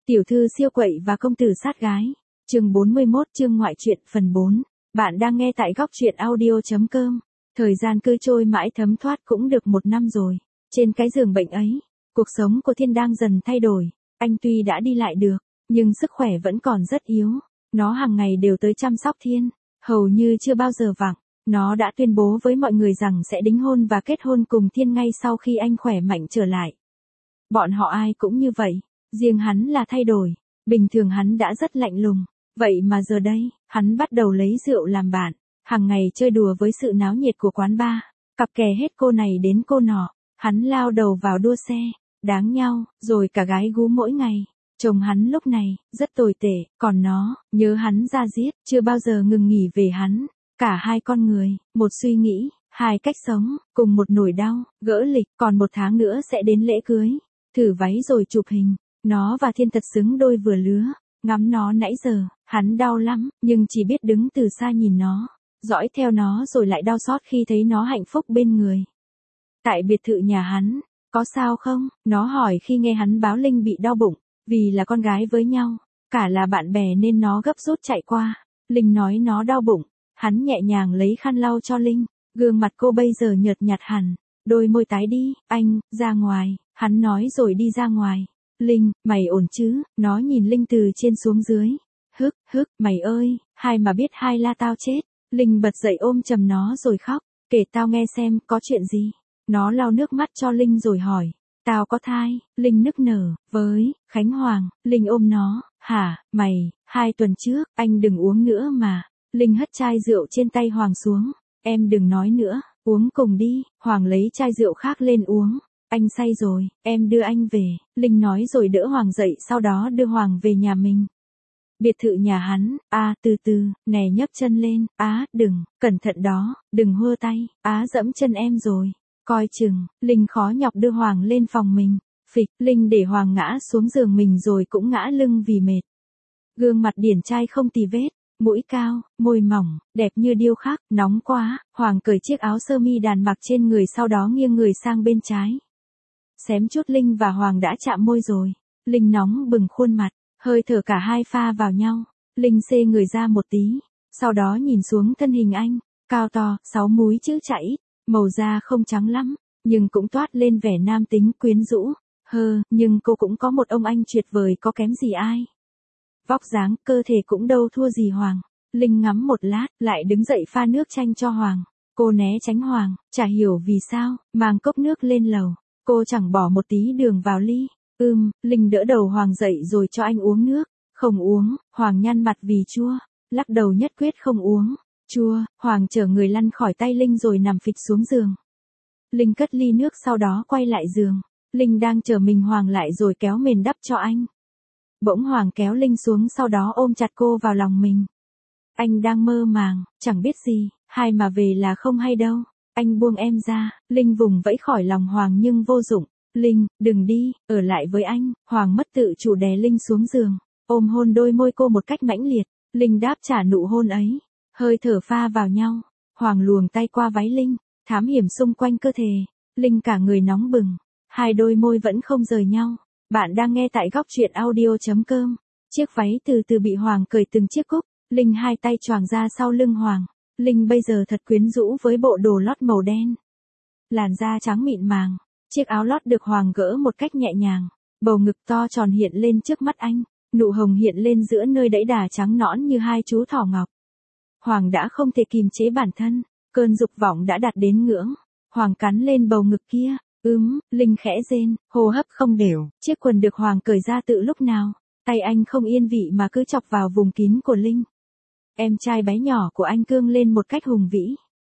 Tiểu thư siêu quậy và công tử sát gái. Chương 41, chương ngoại truyện phần 4. Bạn đang nghe tại góc truyện audio.com. Thời gian cứ trôi mãi thấm thoát cũng được 1 năm rồi. Trên cái giường bệnh ấy, cuộc sống của Thiên đang dần thay đổi. Anh tuy đã đi lại được, nhưng sức khỏe vẫn còn rất yếu. Nó hàng ngày đều tới chăm sóc Thiên, hầu như chưa bao giờ vắng. Nó đã tuyên bố với mọi người rằng sẽ đính hôn và kết hôn cùng Thiên ngay sau khi anh khỏe mạnh trở lại. Bọn họ ai cũng như vậy, riêng hắn là thay đổi. Bình thường hắn đã rất lạnh lùng, vậy mà giờ đây, hắn bắt đầu lấy rượu làm bạn, hàng ngày chơi đùa với sự náo nhiệt của quán bar, cặp kè hết cô này đến cô nọ, hắn lao đầu vào đua xe, đáng nhau, rồi cả gái gú mỗi ngày. Chồng hắn lúc này, rất tồi tệ, còn nó, nhớ hắn ra giết, chưa bao giờ ngừng nghỉ về hắn. Cả hai con người, một suy nghĩ, hai cách sống, cùng một nỗi đau, gỡ lịch, còn 1 tháng nữa sẽ đến lễ cưới. Thử váy rồi chụp hình, nó và Thiên thật xứng đôi vừa lứa, ngắm nó nãy giờ, hắn đau lắm, nhưng chỉ biết đứng từ xa nhìn nó, dõi theo nó rồi lại đau xót khi thấy nó hạnh phúc bên người. Tại biệt thự nhà hắn, có sao không? Nó hỏi khi nghe hắn báo Linh bị đau bụng, vì là con gái với nhau, cả là bạn bè nên nó gấp rút chạy qua. Linh nói nó đau bụng, hắn nhẹ nhàng lấy khăn lau cho Linh, gương mặt cô bây giờ nhợt nhạt hẳn, đôi môi tái đi, anh, ra ngoài, hắn nói rồi đi ra ngoài. Linh, mày ổn chứ? Nó nhìn Linh từ trên xuống dưới. Hức, mày ơi, hai mà biết hai la tao chết. Linh bật dậy ôm chầm nó rồi khóc, kể tao nghe xem, có chuyện gì? Nó lau nước mắt cho Linh rồi hỏi, tao có thai. Linh nức nở, với Khánh Hoàng. Linh ôm nó, hả, mày, 2 tuần trước, anh đừng uống nữa mà. Linh hất chai rượu trên tay Hoàng xuống, em đừng nói nữa, uống cùng đi. Hoàng lấy chai rượu khác lên uống. Anh say rồi, em đưa anh về. Linh nói rồi đỡ Hoàng dậy, sau đó đưa Hoàng về nhà mình. Biệt thự nhà hắn, từ từ, nè nhấc chân lên, đừng, cẩn thận đó, đừng hơ tay, dẫm chân em rồi, coi chừng. Linh khó nhọc đưa Hoàng lên phòng mình, phịch, Linh để Hoàng ngã xuống giường mình rồi cũng ngã lưng vì mệt. Gương mặt điển trai không tì vết, mũi cao, môi mỏng, đẹp như điêu khắc, nóng quá. Hoàng cởi chiếc áo sơ mi đàn mặc trên người, sau đó nghiêng người sang bên trái. Xém chút Linh và Hoàng đã chạm môi rồi. Linh nóng bừng khuôn mặt, hơi thở cả hai pha vào nhau. Linh xê người ra một tí, sau đó nhìn xuống thân hình anh, cao to, 6 múi chữ chảy, màu da không trắng lắm, nhưng cũng toát lên vẻ nam tính quyến rũ. Nhưng cô cũng có một ông anh tuyệt vời, có kém gì ai. Vóc dáng, cơ thể cũng đâu thua gì Hoàng. Linh ngắm một lát, lại đứng dậy pha nước chanh cho Hoàng. Cô né tránh Hoàng, chả hiểu vì sao, mang cốc nước lên lầu. Cô chẳng bỏ một tí đường vào ly. Linh đỡ đầu Hoàng dậy rồi cho anh uống nước. Không uống. Hoàng nhăn mặt vì chua, lắc đầu nhất quyết không uống. Chua. Hoàng chở người lăn khỏi tay Linh rồi nằm phịch xuống giường. Linh cất ly nước, sau đó quay lại giường. Linh đang chờ mình, Hoàng lại rồi kéo mền đắp cho anh. Bỗng Hoàng kéo Linh xuống, sau đó ôm chặt cô vào lòng mình. Anh đang mơ màng, chẳng biết gì, hai mà về là không hay đâu. Anh buông em ra. Linh vùng vẫy khỏi lòng Hoàng nhưng vô dụng. Linh, đừng đi, ở lại với anh. Hoàng mất tự chủ đè Linh xuống giường, ôm hôn đôi môi cô một cách mãnh liệt. Linh đáp trả nụ hôn ấy, hơi thở pha vào nhau. Hoàng luồng tay qua váy Linh, thám hiểm xung quanh cơ thể. Linh cả người nóng bừng, hai đôi môi vẫn không rời nhau. Bạn đang nghe tại góc truyện audio.com. Chiếc váy từ từ bị Hoàng cởi từng chiếc cúc. Linh hai tay choàng ra sau lưng Hoàng. Linh bây giờ thật quyến rũ với bộ đồ lót màu đen, làn da trắng mịn màng. Chiếc áo lót được Hoàng gỡ một cách nhẹ nhàng. Bầu ngực to tròn hiện lên trước mắt anh, nụ hồng hiện lên giữa nơi đẫy đà trắng nõn như hai chú thỏ ngọc. Hoàng đã không thể kìm chế bản thân, cơn dục vọng đã đạt đến ngưỡng. Hoàng cắn lên bầu ngực kia. Linh khẽ rên, hô hấp không đều. Chiếc quần được Hoàng cởi ra tự lúc nào, tay anh không yên vị mà cứ chọc vào vùng kín của Linh. Em trai bé nhỏ của anh cương lên một cách hùng vĩ.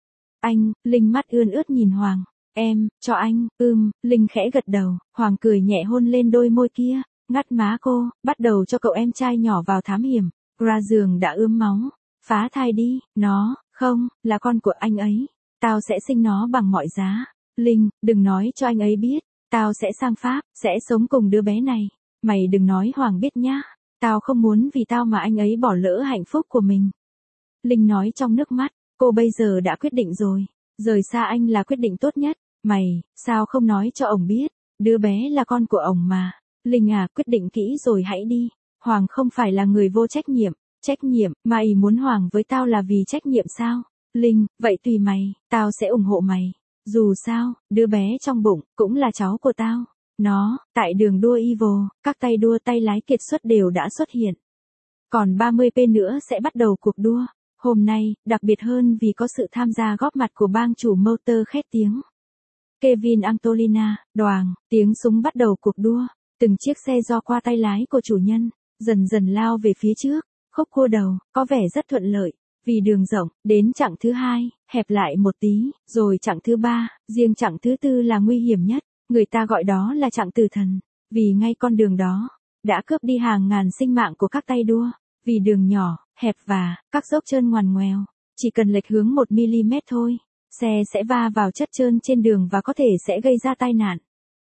Anh, Linh mắt ươn ướt nhìn Hoàng. Em, cho anh, Linh khẽ gật đầu. Hoàng cười nhẹ hôn lên đôi môi kia, ngắt má cô, bắt đầu cho cậu em trai nhỏ vào thám hiểm. Ra giường đã ướm máu, phá thai đi, nó, không, là con của anh ấy. Tao sẽ sinh nó bằng mọi giá. Linh, đừng nói cho anh ấy biết, tao sẽ sang Pháp, sẽ sống cùng đứa bé này. Mày đừng nói Hoàng biết nhá, tao không muốn vì tao mà anh ấy bỏ lỡ hạnh phúc của mình. Linh nói trong nước mắt, cô bây giờ đã quyết định rồi, rời xa anh là quyết định tốt nhất. Mày, sao không nói cho ổng biết, đứa bé là con của ổng mà. Linh à, quyết định kỹ rồi hãy đi. Hoàng không phải là người vô trách nhiệm, mày muốn Hoàng với tao là vì trách nhiệm sao? Linh, vậy tùy mày, tao sẽ ủng hộ mày. Dù sao, đứa bé trong bụng, cũng là cháu của tao. Nó, tại đường đua Evo, các tay đua tay lái kiệt xuất đều đã xuất hiện. Còn 30p nữa sẽ bắt đầu cuộc đua. Hôm nay, đặc biệt hơn vì có sự tham gia góp mặt của bang chủ motor khét tiếng. Kevin Antolina, đoàng, tiếng súng bắt đầu cuộc đua. Từng chiếc xe do qua tay lái của chủ nhân, dần dần lao về phía trước. Khúc cua đầu, có vẻ rất thuận lợi. Vì đường rộng, đến chặng thứ 2, hẹp lại một tí, rồi chặng thứ 3, riêng chặng thứ 4 là nguy hiểm nhất. Người ta gọi đó là chặng tử thần. Vì ngay con đường đó, đã cướp đi hàng ngàn sinh mạng của các tay đua. Vì đường nhỏ, hẹp và, các dốc trơn ngoằn ngoèo. Chỉ cần lệch hướng 1mm thôi, xe sẽ va vào chất trơn trên đường và có thể sẽ gây ra tai nạn.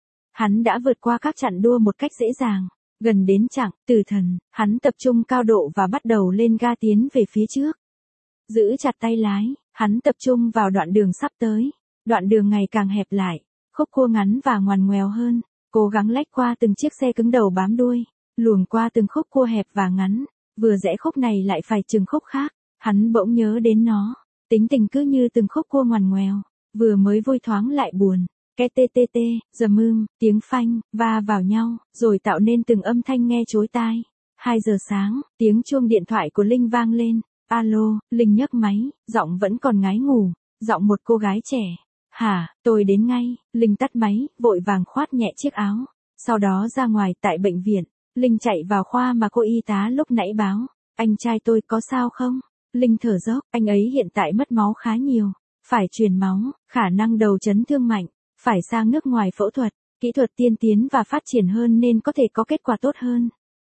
Hắn đã vượt qua các chặng đua một cách dễ dàng. Gần đến chặng tử thần, hắn tập trung cao độ và bắt đầu lên ga tiến về phía trước. Giữ chặt tay lái, hắn tập trung vào đoạn đường sắp tới. Đoạn đường ngày càng hẹp lại, khúc cua ngắn và ngoằn ngoèo hơn. Cố gắng lách qua từng chiếc xe cứng đầu bám đuôi, luồn qua từng khúc cua hẹp và ngắn. Vừa rẽ khúc này lại phải chừng khúc khác. Hắn bỗng nhớ đến nó. Tính tình cứ như từng khúc cua ngoằn ngoèo. Vừa mới vui thoáng lại buồn. Cái tê tê tê, dầm tiếng phanh, va vào nhau, rồi tạo nên từng âm thanh nghe chối tai. 2 giờ sáng, tiếng chuông điện thoại của Linh vang lên. Alo, Linh nhấc máy, giọng vẫn còn ngái ngủ. Giọng một cô gái trẻ. Hả, tôi đến ngay. Linh tắt máy, vội vàng khoát nhẹ chiếc áo. Sau đó ra ngoài tại bệnh viện. Linh chạy vào khoa mà cô y tá lúc nãy báo. Anh trai tôi có sao không? Linh thở dốc, anh ấy hiện tại mất máu khá nhiều. Phải truyền máu, khả năng đầu chấn thương mạnh. Phải sang nước ngoài phẫu thuật, kỹ thuật tiên tiến và phát triển hơn nên có thể có kết quả tốt hơn.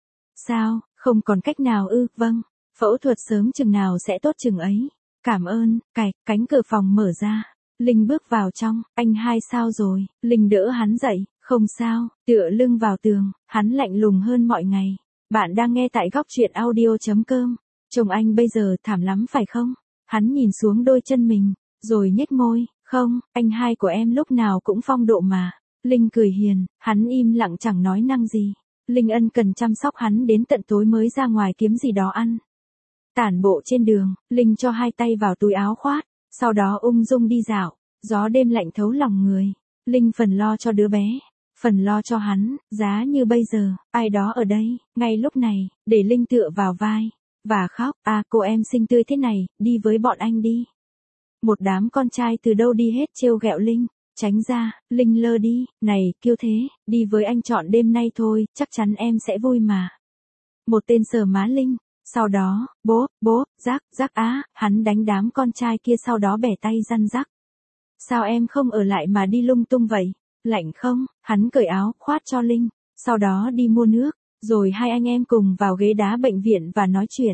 Sao, không còn cách nào ư? Vâng, phẫu thuật sớm chừng nào sẽ tốt chừng ấy. Cảm ơn, cánh cửa phòng mở ra. Linh bước vào trong, anh hai sao rồi? Linh đỡ hắn dậy, không sao, tựa lưng vào tường, hắn lạnh lùng hơn mọi ngày. Bạn đang nghe tại góc truyện audio.com. Chồng anh bây giờ thảm lắm phải không? Hắn nhìn xuống đôi chân mình, rồi nhếch môi. Không, anh hai của em lúc nào cũng phong độ mà. Linh cười hiền, hắn im lặng chẳng nói năng gì. Linh ân cần chăm sóc hắn đến tận tối mới ra ngoài kiếm gì đó ăn. Tản bộ trên đường, Linh cho 2 tay vào túi áo khoác, sau đó ung dung đi dạo. Gió đêm lạnh thấu lòng người. Linh phần lo cho đứa bé, phần lo cho hắn. Giá như bây giờ, ai đó ở đây, ngay lúc này, để Linh tựa vào vai, và khóc. À, cô em xinh tươi thế này, đi với bọn anh đi. Một đám con trai từ đâu đi hết trêu ghẹo Linh. Tránh ra, Linh lơ đi. Này, kiêu thế, đi với anh chọn đêm nay thôi, chắc chắn em sẽ vui mà. Một tên sờ má Linh. Sau đó, bố, rắc á, hắn đánh đám con trai kia sau đó bẻ tay răn rắc. Sao em không ở lại mà đi lung tung vậy? Lạnh không? Hắn cởi áo, khoát cho Linh. Sau đó đi mua nước, rồi 2 anh em cùng vào ghế đá bệnh viện và nói chuyện.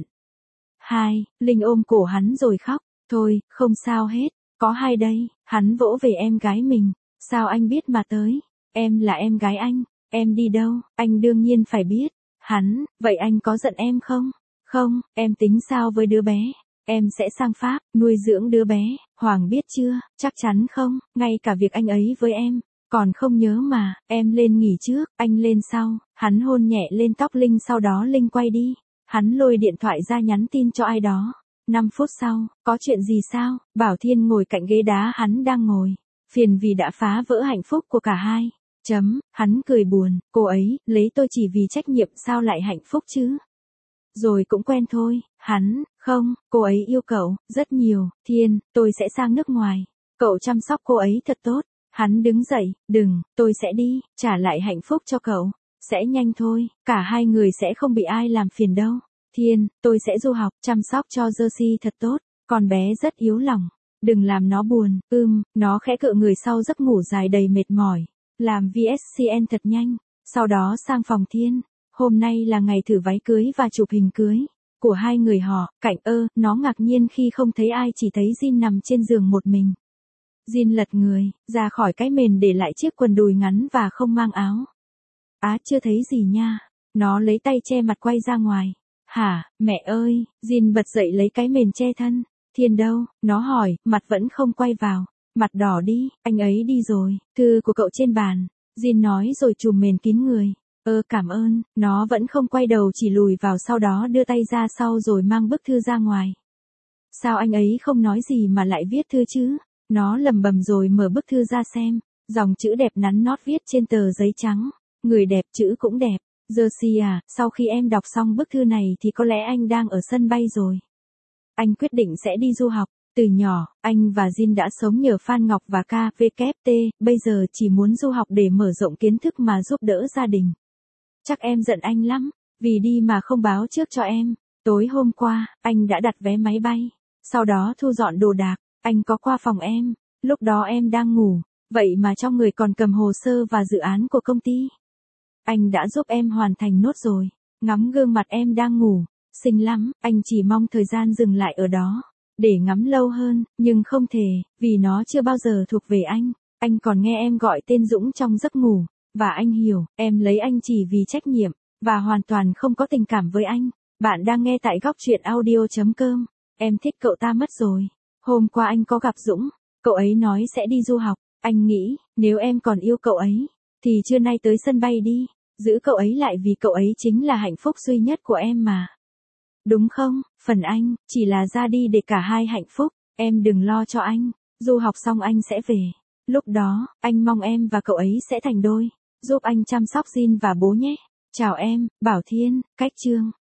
Linh ôm cổ hắn rồi khóc. Thôi, không sao hết, có hai đây. Hắn vỗ về em gái mình. Sao anh biết mà tới? Em là em gái anh, em đi đâu, anh đương nhiên phải biết. Hắn, vậy anh có giận em không? Không, em tính sao với đứa bé? Em sẽ sang Pháp, nuôi dưỡng đứa bé. Hoàng biết chưa? Chắc chắn không, ngay cả việc anh ấy với em, còn không nhớ mà. Em lên nghỉ trước, anh lên sau. Hắn hôn nhẹ lên tóc Linh, sau đó Linh quay đi. Hắn lôi điện thoại ra nhắn tin cho ai đó. 5 phút sau, có chuyện gì sao? Bảo Thiên ngồi cạnh ghế đá hắn đang ngồi. Phiền vì đã phá vỡ hạnh phúc của cả hai. Hắn cười buồn, cô ấy, lấy tôi chỉ vì trách nhiệm sao lại hạnh phúc chứ? Rồi cũng quen thôi. Hắn, không, cô ấy yêu cậu, rất nhiều. Thiên, tôi sẽ sang nước ngoài. Cậu chăm sóc cô ấy thật tốt. Hắn đứng dậy, đừng, tôi sẽ đi, trả lại hạnh phúc cho cậu. Sẽ nhanh thôi, cả hai người sẽ không bị ai làm phiền đâu. Thiên, tôi sẽ du học, chăm sóc cho Jersey thật tốt. Con bé rất yếu lòng. Đừng làm nó buồn. Nó khẽ cựa người sau giấc ngủ dài đầy mệt mỏi. Làm VSCN thật nhanh. Sau đó sang phòng Thiên. Hôm nay là ngày thử váy cưới và chụp hình cưới của hai người họ. Nó ngạc nhiên khi không thấy ai, chỉ thấy Jin nằm trên giường một mình. Jin lật người ra khỏi cái mền, để lại chiếc quần đùi ngắn và không mang áo. Chưa thấy gì nha. Nó lấy tay che mặt quay ra ngoài. Hả, mẹ ơi. Jin bật dậy lấy cái mền che thân. Thiên đâu? Nó hỏi, mặt vẫn không quay vào. Mặt đỏ đi, anh ấy đi rồi. Thư của cậu trên bàn. Jin nói rồi chùm mền kín người. Cảm ơn, nó vẫn không quay đầu chỉ lùi vào sau đó đưa tay ra sau rồi mang bức thư ra ngoài. Sao anh ấy không nói gì mà lại viết thư chứ? Nó lầm bầm rồi mở bức thư ra xem, dòng chữ đẹp nắn nót viết trên tờ giấy trắng. Người đẹp chữ cũng đẹp. Jersey à, sau khi em đọc xong bức thư này thì có lẽ anh đang ở sân bay rồi. Anh quyết định sẽ đi du học. Từ nhỏ, anh và Jin đã sống nhờ Phan Ngọc và KVKT, bây giờ chỉ muốn du học để mở rộng kiến thức mà giúp đỡ gia đình. Chắc em giận anh lắm, vì đi mà không báo trước cho em. Tối hôm qua, anh đã đặt vé máy bay. Sau đó thu dọn đồ đạc, anh có qua phòng em. Lúc đó em đang ngủ, vậy mà trong người còn cầm hồ sơ và dự án của công ty. Anh đã giúp em hoàn thành nốt rồi. Ngắm gương mặt em đang ngủ, xinh lắm, anh chỉ mong thời gian dừng lại ở đó. Để ngắm lâu hơn, nhưng không thể, vì nó chưa bao giờ thuộc về anh. Anh còn nghe em gọi tên Dũng trong giấc ngủ, và anh hiểu, em lấy anh chỉ vì trách nhiệm, và hoàn toàn không có tình cảm với anh. Bạn đang nghe tại góc truyện audio.com. Em thích cậu ta mất rồi. Hôm qua anh có gặp Dũng, cậu ấy nói sẽ đi du học. Anh nghĩ, nếu em còn yêu cậu ấy, thì trưa nay tới sân bay đi. Giữ cậu ấy lại vì cậu ấy chính là hạnh phúc duy nhất của em mà. Đúng không? Phần anh, chỉ là ra đi để cả hai hạnh phúc. Em đừng lo cho anh. Du học xong anh sẽ về. Lúc đó, anh mong em và cậu ấy sẽ thành đôi. Giúp anh chăm sóc Jin và bố nhé. Chào em, Bảo Thiên, Cách Chương.